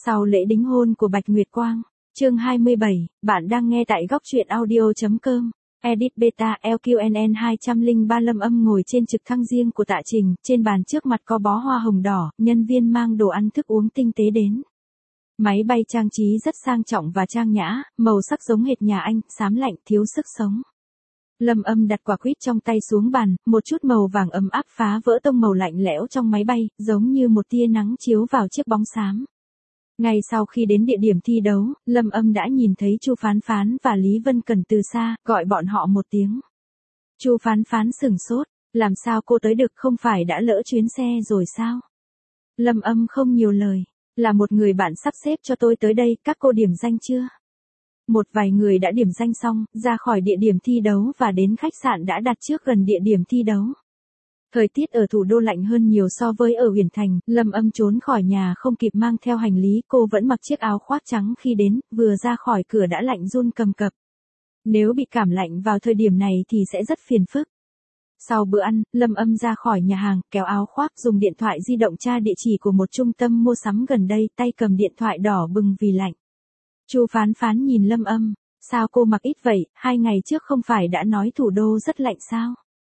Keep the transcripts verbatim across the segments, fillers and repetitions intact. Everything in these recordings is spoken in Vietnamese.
Sau lễ đính hôn của Bạch Nguyệt Quang, chương hai mươi bảy, bạn đang nghe tại góc truyện audio.com. Edit Beta L Q N N hai không ba Lâm Âm ngồi trên trực thăng riêng của Tạ Trình, trên bàn trước mặt có bó hoa hồng đỏ, nhân viên mang đồ ăn thức uống tinh tế đến. Máy bay trang trí rất sang trọng và trang nhã, màu sắc giống hệt nhà anh, xám lạnh, thiếu sức sống. Lâm Âm đặt quả quýt trong tay xuống bàn, một chút màu vàng ấm áp phá vỡ tông màu lạnh lẽo trong máy bay, giống như một tia nắng chiếu vào chiếc bóng xám. Ngay sau khi đến địa điểm thi đấu, Lâm Âm đã nhìn thấy Chu Phán Phán và Lý Vân Cẩn từ xa, gọi bọn họ một tiếng. Chu Phán Phán sửng sốt, làm sao cô tới được, không phải đã lỡ chuyến xe rồi sao? Lâm Âm không nhiều lời, là một người bạn sắp xếp cho tôi tới đây, các cô điểm danh chưa? Một vài người đã điểm danh xong, ra khỏi địa điểm thi đấu và đến khách sạn đã đặt trước gần địa điểm thi đấu. Thời tiết ở thủ đô lạnh hơn nhiều so với ở Uyển Thành, Lâm Âm trốn khỏi nhà không kịp mang theo hành lý, cô vẫn mặc chiếc áo khoác trắng khi đến, vừa ra khỏi cửa đã lạnh run cầm cập. Nếu bị cảm lạnh vào thời điểm này thì sẽ rất phiền phức. Sau bữa ăn, Lâm Âm ra khỏi nhà hàng, kéo áo khoác, dùng điện thoại di động tra địa chỉ của một trung tâm mua sắm gần đây, tay cầm điện thoại đỏ bừng vì lạnh. Chu Phán Phán nhìn Lâm Âm, sao cô mặc ít vậy, hai ngày trước không phải đã nói thủ đô rất lạnh sao?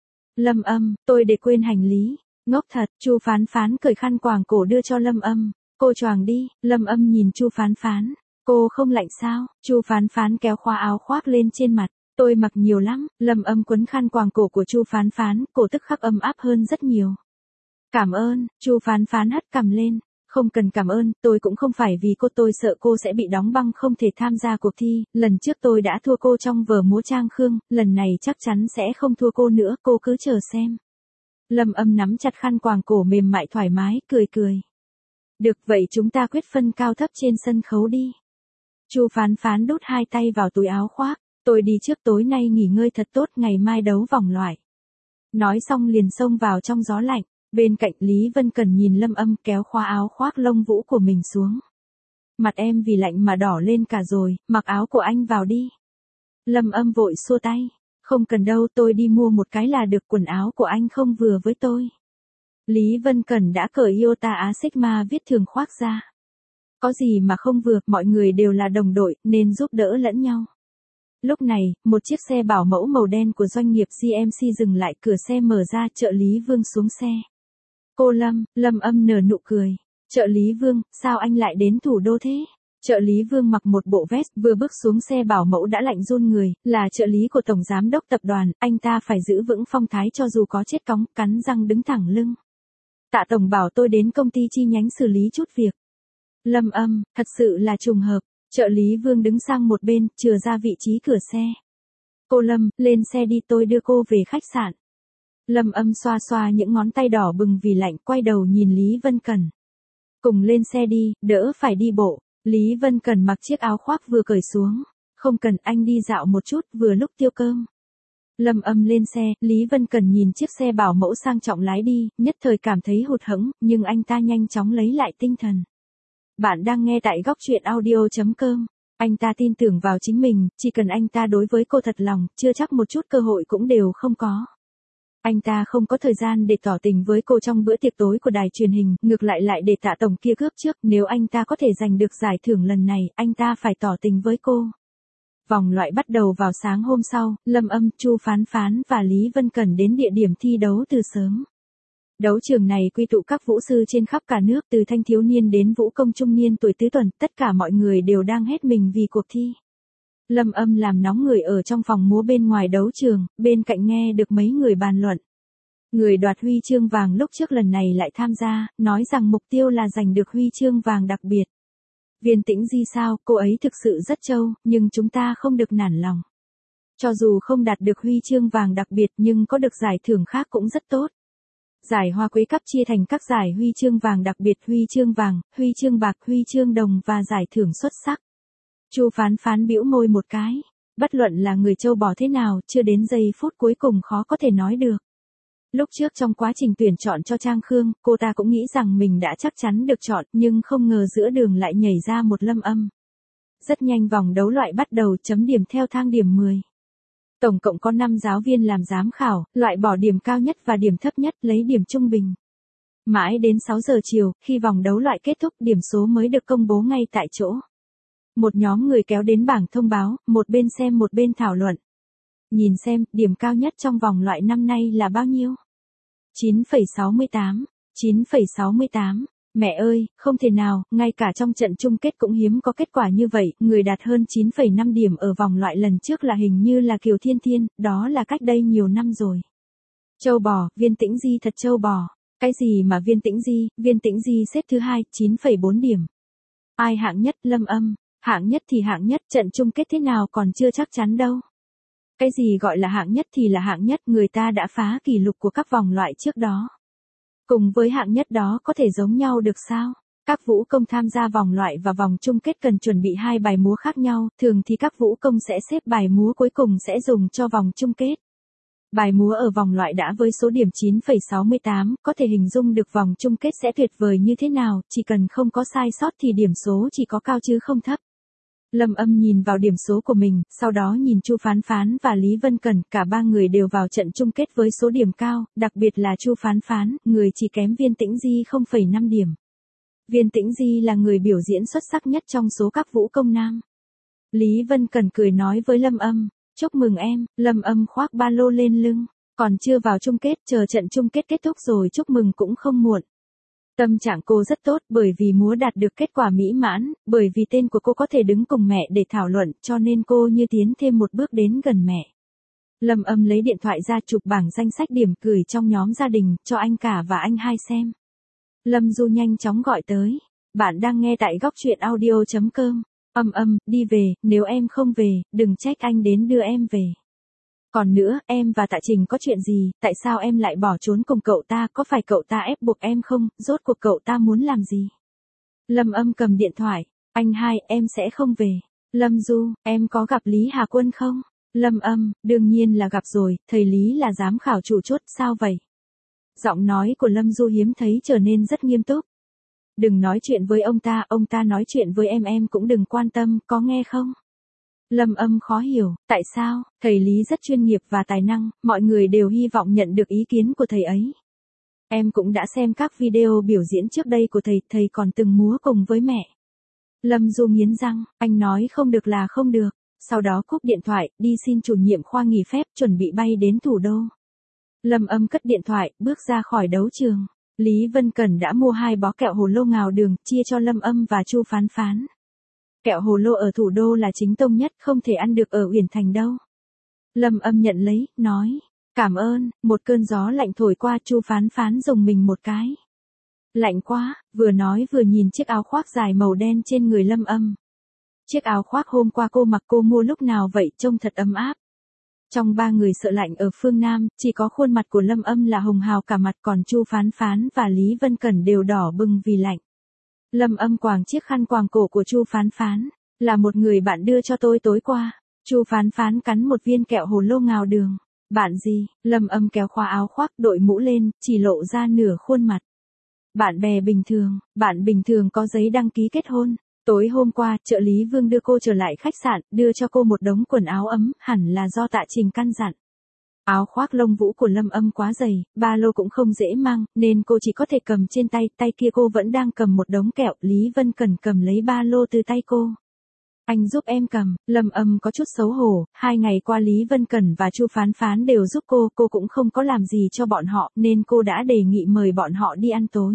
Lâm Âm, tôi để quên hành lý. Ngốc thật, Chu Phán Phán cởi khăn quàng cổ đưa cho Lâm Âm. Cô choàng đi. Lâm Âm nhìn Chu Phán Phán. Cô không lạnh sao? Chu Phán Phán kéo khóa áo khoác lên trên mặt. Tôi mặc nhiều lắm. Lâm Âm quấn khăn quàng cổ của Chu Phán Phán, cổ tức khắc ấm áp hơn rất nhiều. Cảm ơn. Chu Phán Phán hất cằm lên. Không cần cảm ơn, tôi cũng không phải vì cô, tôi sợ cô sẽ bị đóng băng không thể tham gia cuộc thi, lần trước tôi đã thua cô trong vở múa Trang Khương, lần này chắc chắn sẽ không thua cô nữa, cô cứ chờ xem. Lâm Âm nắm chặt khăn quàng cổ mềm mại thoải mái, cười cười. Được vậy chúng ta quyết phân cao thấp trên sân khấu đi. Chu Phán Phán đút hai tay vào túi áo khoác, tôi đi trước, tối nay nghỉ ngơi thật tốt, ngày mai đấu vòng loại. Nói xong liền xông vào trong gió lạnh. Bên cạnh Lý Vân Cẩn nhìn Lâm Âm kéo khóa áo khoác lông vũ của mình xuống. Mặt em vì lạnh mà đỏ lên cả rồi, mặc áo của anh vào đi. Lâm Âm vội xua tay. Không cần đâu, tôi đi mua một cái là được, quần áo của anh không vừa với tôi. Lý Vân Cẩn đã cởi Iota Á Sigma viết thường khoác ra. Có gì mà không vừa, mọi người đều là đồng đội, nên giúp đỡ lẫn nhau. Lúc này, một chiếc xe bảo mẫu màu đen của doanh nghiệp G M C dừng lại, cửa xe mở ra, trợ lý Vương xuống xe. Cô Lâm, Lâm Âm nở nụ cười. Trợ lý Vương, sao anh lại đến thủ đô thế? Trợ lý Vương mặc một bộ vest, vừa bước xuống xe bảo mẫu đã lạnh run người, là trợ lý của Tổng Giám đốc tập đoàn, anh ta phải giữ vững phong thái cho dù có chết cóng, cắn răng đứng thẳng lưng. Tạ Tổng bảo tôi đến công ty chi nhánh xử lý chút việc. Lâm Âm, thật sự là trùng hợp. Trợ lý Vương đứng sang một bên, chừa ra vị trí cửa xe. Cô Lâm, lên xe đi, tôi đưa cô về khách sạn. Lâm Âm xoa xoa những ngón tay đỏ bừng vì lạnh, quay đầu nhìn Lý Vân Cẩn. Cùng lên xe đi, đỡ phải đi bộ. Lý Vân Cẩn mặc chiếc áo khoác vừa cởi xuống. Không cần, anh đi dạo một chút, vừa lúc tiêu cơm. Lâm Âm lên xe, Lý Vân Cẩn nhìn chiếc xe bảo mẫu sang trọng lái đi, nhất thời cảm thấy hụt hẫng, nhưng anh ta nhanh chóng lấy lại tinh thần. Bạn đang nghe tại góc truyện audio.com. Anh ta tin tưởng vào chính mình, chỉ cần anh ta đối với cô thật lòng, chưa chắc một chút cơ hội cũng đều không có. Anh ta không có thời gian để tỏ tình với cô trong bữa tiệc tối của đài truyền hình, ngược lại lại để Tạ Tổng kia cướp trước, nếu anh ta có thể giành được giải thưởng lần này, anh ta phải tỏ tình với cô. Vòng loại bắt đầu vào sáng hôm sau, Lâm Âm, Chu Phán Phán và Lý Vân Cẩn đến địa điểm thi đấu từ sớm. Đấu trường này quy tụ các vũ sư trên khắp cả nước, từ thanh thiếu niên đến vũ công trung niên tuổi tứ tuần, tất cả mọi người đều đang hết mình vì cuộc thi. Lâm Âm làm nóng người ở trong phòng múa bên ngoài đấu trường, bên cạnh nghe được mấy người bàn luận. Người đoạt huy chương vàng lúc trước lần này lại tham gia, nói rằng mục tiêu là giành được huy chương vàng đặc biệt. Viên Tĩnh Di sao, cô ấy thực sự rất trâu, nhưng chúng ta không được nản lòng. Cho dù không đạt được huy chương vàng đặc biệt nhưng có được giải thưởng khác cũng rất tốt. Giải Hoa Quế Cup chia thành các giải huy chương vàng đặc biệt, huy chương vàng, huy chương bạc, huy chương đồng và giải thưởng xuất sắc. Chu Phán Phán bĩu môi một cái. Bất luận là người châu bò thế nào, chưa đến giây phút cuối cùng khó có thể nói được. Lúc trước trong quá trình tuyển chọn cho Trang Khương, cô ta cũng nghĩ rằng mình đã chắc chắn được chọn, nhưng không ngờ giữa đường lại nhảy ra một Lâm Âm. Rất nhanh vòng đấu loại bắt đầu, chấm điểm theo thang điểm mười. Tổng cộng có năm giáo viên làm giám khảo, loại bỏ điểm cao nhất và điểm thấp nhất, lấy điểm trung bình. Mãi đến sáu giờ chiều, khi vòng đấu loại kết thúc điểm số mới được công bố ngay tại chỗ. Một nhóm người kéo đến bảng thông báo, một bên xem một bên thảo luận. Nhìn xem, điểm cao nhất trong vòng loại năm nay là bao nhiêu? chín phẩy sáu mươi tám. chín phẩy sáu mươi tám. Mẹ ơi, không thể nào, ngay cả trong trận chung kết cũng hiếm có kết quả như vậy, người đạt hơn chín phẩy năm điểm ở vòng loại lần trước là hình như là Kiều Thiên Thiên, đó là cách đây nhiều năm rồi. Châu bò, Viên Tĩnh Di thật châu bò. Cái gì mà Viên Tĩnh Di, Viên Tĩnh Di xếp thứ hai, chín phẩy bốn điểm. Ai hạng nhất, Lâm Âm, hạng nhất thì hạng nhất, trận chung kết thế nào còn chưa chắc chắn đâu. Cái gì gọi là hạng nhất thì là hạng nhất, người ta đã phá kỷ lục của các vòng loại trước đó. Cùng với hạng nhất đó có thể giống nhau được sao? Các vũ công tham gia vòng loại và vòng chung kết cần chuẩn bị hai bài múa khác nhau, thường thì các vũ công sẽ xếp bài múa cuối cùng sẽ dùng cho vòng chung kết. Bài múa ở vòng loại đã với số điểm chín phẩy sáu mươi tám, có thể hình dung được vòng chung kết sẽ tuyệt vời như thế nào, chỉ cần không có sai sót thì điểm số chỉ có cao chứ không thấp. Lâm Âm nhìn vào điểm số của mình, sau đó nhìn Chu Phán Phán và Lý Vân Cẩn, cả ba người đều vào trận chung kết với số điểm cao, đặc biệt là Chu Phán Phán, người chỉ kém Viên Tĩnh Di không phẩy năm điểm. Viên Tĩnh Di là người biểu diễn xuất sắc nhất trong số các vũ công nam. Lý Vân Cẩn cười nói với Lâm Âm, chúc mừng em. Lâm Âm khoác ba lô lên lưng, còn chưa vào chung kết, chờ trận chung kết kết thúc rồi chúc mừng cũng không muộn. Tâm trạng cô rất tốt bởi vì múa đạt được kết quả mỹ mãn, bởi vì tên của cô có thể đứng cùng mẹ để thảo luận cho nên cô như tiến thêm một bước đến gần mẹ. Lâm Âm lấy điện thoại ra chụp bảng danh sách điểm gửi trong nhóm gia đình cho anh cả và anh hai xem. Lâm Du nhanh chóng gọi tới. Bạn đang nghe tại góc truyện audio chấm com. Âm Âm, đi về, nếu em không về, đừng trách anh đến đưa em về. Còn nữa, em và Tạ Trình có chuyện gì, tại sao em lại bỏ trốn cùng cậu ta, có phải cậu ta ép buộc em không, rốt cuộc cậu ta muốn làm gì? Lâm Âm cầm điện thoại, anh hai, em sẽ không về. Lâm Du, em có gặp Lý Hà Quân không? Lâm Âm, đương nhiên là gặp rồi, thầy Lý là giám khảo chủ chốt, sao vậy? Giọng nói của Lâm Du hiếm thấy trở nên rất nghiêm túc. Đừng nói chuyện với ông ta, ông ta nói chuyện với em em cũng đừng quan tâm, có nghe không? Lâm Âm khó hiểu, tại sao, thầy Lý rất chuyên nghiệp và tài năng, mọi người đều hy vọng nhận được ý kiến của thầy ấy. Em cũng đã xem các video biểu diễn trước đây của thầy, thầy còn từng múa cùng với mẹ. Lâm Du nghiến răng, anh nói không được là không được, sau đó cúp điện thoại, đi xin chủ nhiệm khoa nghỉ phép, chuẩn bị bay đến thủ đô. Lâm Âm cất điện thoại, bước ra khỏi đấu trường. Lý Vân Cẩn đã mua hai bó kẹo hồ lô ngào đường, chia cho Lâm Âm và Chu Phán Phán. Kẹo hồ lô ở thủ đô là chính tông nhất, không thể ăn được ở Uyển Thành đâu. Lâm Âm nhận lấy, nói, cảm ơn. Một cơn gió lạnh thổi qua, Chu Phán Phán rùng mình một cái. Lạnh quá, vừa nói vừa nhìn chiếc áo khoác dài màu đen trên người Lâm Âm. Chiếc áo khoác hôm qua cô mặc cô mua lúc nào vậy, trông thật ấm áp. Trong ba người sợ lạnh ở phương Nam, chỉ có khuôn mặt của Lâm Âm là hồng hào cả mặt, còn Chu Phán Phán và Lý Vân Cẩn đều đỏ bừng vì lạnh. Lâm Âm quàng chiếc khăn quàng cổ của Chu Phán Phán, là một người bạn đưa cho tôi tối qua. Chu Phán Phán cắn một viên kẹo hồ lô ngào đường. Bạn gì? Lâm Âm kéo khóa áo khoác, đội mũ lên, chỉ lộ ra nửa khuôn mặt. Bạn bè bình thường, bạn bình thường có giấy đăng ký kết hôn. Tối hôm qua, trợ lý Vương đưa cô trở lại khách sạn, đưa cho cô một đống quần áo ấm, hẳn là do Tạ Trình căn dặn. Áo khoác lông vũ của Lâm Âm quá dày, ba lô cũng không dễ mang, nên cô chỉ có thể cầm trên tay, tay kia cô vẫn đang cầm một đống kẹo, Lý Vân Cẩn cầm lấy ba lô từ tay cô. Anh giúp em cầm. Lâm Âm có chút xấu hổ, hai ngày qua Lý Vân Cẩn và Chu Phán Phán đều giúp cô, cô cũng không có làm gì cho bọn họ, nên cô đã đề nghị mời bọn họ đi ăn tối.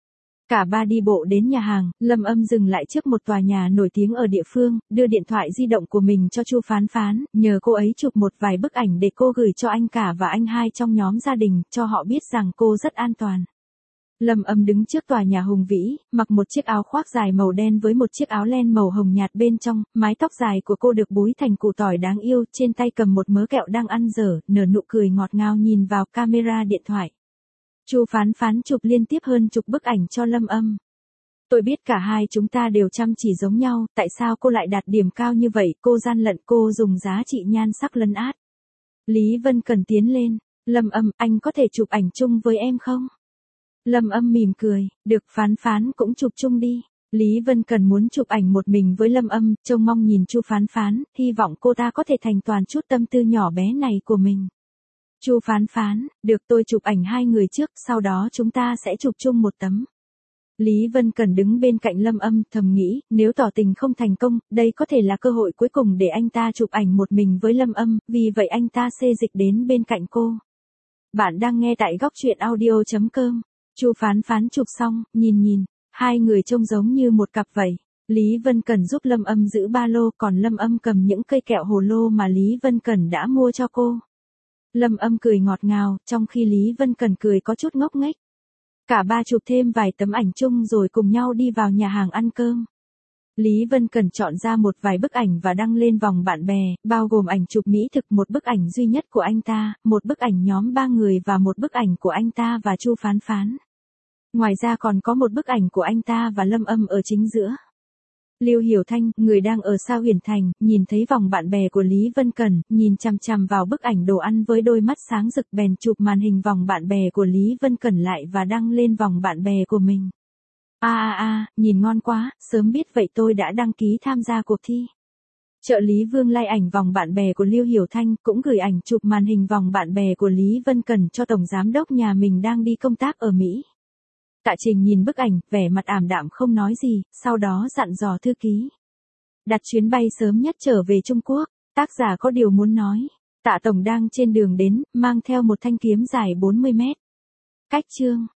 Cả ba đi bộ đến nhà hàng, Lâm Âm dừng lại trước một tòa nhà nổi tiếng ở địa phương, đưa điện thoại di động của mình cho Chu Phán Phán, nhờ cô ấy chụp một vài bức ảnh để cô gửi cho anh cả và anh hai trong nhóm gia đình, cho họ biết rằng cô rất an toàn. Lâm Âm đứng trước tòa nhà hùng vĩ, mặc một chiếc áo khoác dài màu đen với một chiếc áo len màu hồng nhạt bên trong, mái tóc dài của cô được búi thành củ tỏi đáng yêu, trên tay cầm một mớ kẹo đang ăn dở, nở nụ cười ngọt ngào nhìn vào camera điện thoại. Chu Phán Phán chụp liên tiếp hơn chục bức ảnh cho Lâm Âm. Tôi biết cả hai chúng ta đều chăm chỉ giống nhau, tại sao cô lại đạt điểm cao như vậy, cô gian lận, cô dùng giá trị nhan sắc lấn át. Lý Vân Cẩn tiến lên, Lâm Âm, anh có thể chụp ảnh chung với em không? Lâm Âm mỉm cười, được. Phán Phán cũng chụp chung đi. Lý Vân Cẩn muốn chụp ảnh một mình với Lâm Âm, trông mong nhìn Chu Phán Phán, hy vọng cô ta có thể thành toàn chút tâm tư nhỏ bé này của mình. Chu Phán Phán, được tôi chụp ảnh hai người trước, sau đó chúng ta sẽ chụp chung một tấm. Lý Vân Cẩn đứng bên cạnh Lâm Âm thầm nghĩ, nếu tỏ tình không thành công, đây có thể là cơ hội cuối cùng để anh ta chụp ảnh một mình với Lâm Âm, vì vậy anh ta xê dịch đến bên cạnh cô. Bạn đang nghe tại góc truyện audio chấm com. Chu Phán Phán chụp xong, nhìn nhìn, hai người trông giống như một cặp vậy. Lý Vân Cẩn giúp Lâm Âm giữ ba lô, còn Lâm Âm cầm những cây kẹo hồ lô mà Lý Vân Cẩn đã mua cho cô. Lâm Âm cười ngọt ngào, trong khi Lý Vân Cẩn cười có chút ngốc nghếch. Cả ba chụp thêm vài tấm ảnh chung rồi cùng nhau đi vào nhà hàng ăn cơm. Lý Vân Cẩn chọn ra một vài bức ảnh và đăng lên vòng bạn bè, bao gồm ảnh chụp mỹ thực, một bức ảnh duy nhất của anh ta, một bức ảnh nhóm ba người và một bức ảnh của anh ta và Chu Phán Phán. Ngoài ra còn có một bức ảnh của anh ta và Lâm Âm ở chính giữa. Lưu Hiểu Thanh, người đang ở Sao Huyền Thành, nhìn thấy vòng bạn bè của Lý Vân Cẩn, nhìn chằm chằm vào bức ảnh đồ ăn với đôi mắt sáng rực, bèn chụp màn hình vòng bạn bè của Lý Vân Cẩn lại và đăng lên vòng bạn bè của mình. A a a, nhìn ngon quá, sớm biết vậy tôi đã đăng ký tham gia cuộc thi. Trợ lý Vương like ảnh vòng bạn bè của Lưu Hiểu Thanh, cũng gửi ảnh chụp màn hình vòng bạn bè của Lý Vân Cẩn cho tổng giám đốc nhà mình đang đi công tác ở Mỹ. Tạ Trình nhìn bức ảnh, vẻ mặt ảm đạm không nói gì, sau đó dặn dò thư ký. Đặt chuyến bay sớm nhất trở về Trung Quốc, tác giả có điều muốn nói. Tạ Tổng đang trên đường đến, mang theo một thanh kiếm dài bốn mươi mét. Cách chương.